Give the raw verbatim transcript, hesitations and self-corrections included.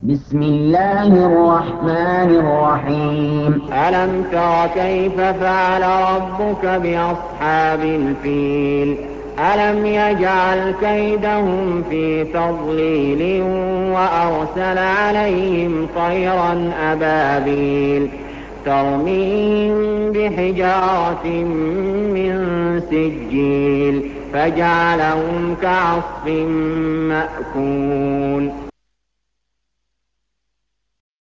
بسم الله الرحمن الرحيم ألم تر كيف فعل ربك بأصحاب الفيل ألم يجعل كيدهم في تضليل وأرسل عليهم طيرا أبابيل ترميهم بحجارة من سجيل فجعلهم كعصف مأكول